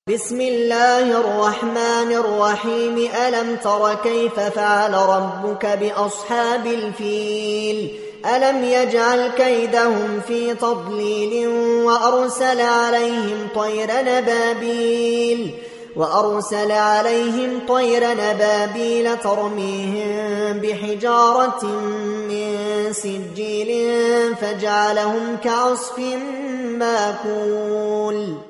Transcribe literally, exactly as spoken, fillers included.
بسم الله الرحمن الرحيم ألم تر كيف فعل ربك بأصحاب الفيل ألم يجعل كيدهم في تضليل وأرسل عليهم طير نبابيل وأرسل عليهم طير نبابيل ترميهم بحجارة من سجيل فجعلهم كعصف ماكول.